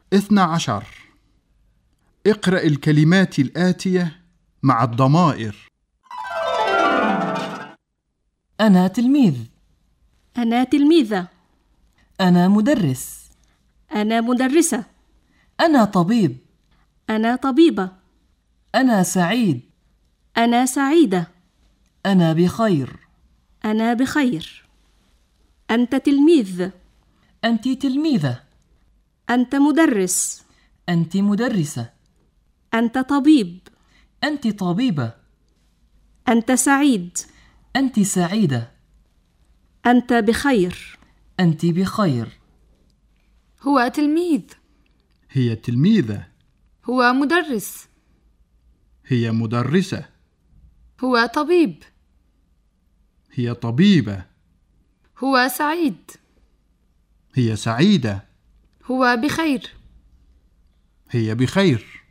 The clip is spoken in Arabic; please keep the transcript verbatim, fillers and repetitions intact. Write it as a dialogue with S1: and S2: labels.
S1: اثنى عشر. اقرأ الكلمات الآتية مع الضمائر.
S2: أنا تلميذ.
S3: أنا تلميذة.
S2: أنا مدرس.
S3: أنا مدرسة.
S2: أنا طبيب.
S3: أنا طبيبة.
S2: أنا سعيد.
S3: أنا سعيدة.
S2: أنا بخير.
S3: أنا بخير. أنت تلميذ.
S2: أنت تلميذة.
S3: أنت مدرس.
S2: أنت مدرسة.
S3: أنت طبيب.
S2: أنت طبيبة.
S3: أنت سعيد.
S2: أنت سعيدة.
S3: أنت بخير.
S2: أنت بخير.
S4: هو تلميذ.
S1: هي تلميذة.
S4: هو مدرس.
S1: هي مدرسة.
S4: هو طبيب.
S1: هي طبيبة.
S4: هو سعيد.
S1: هي سعيدة.
S4: هو بخير.
S1: هي بخير.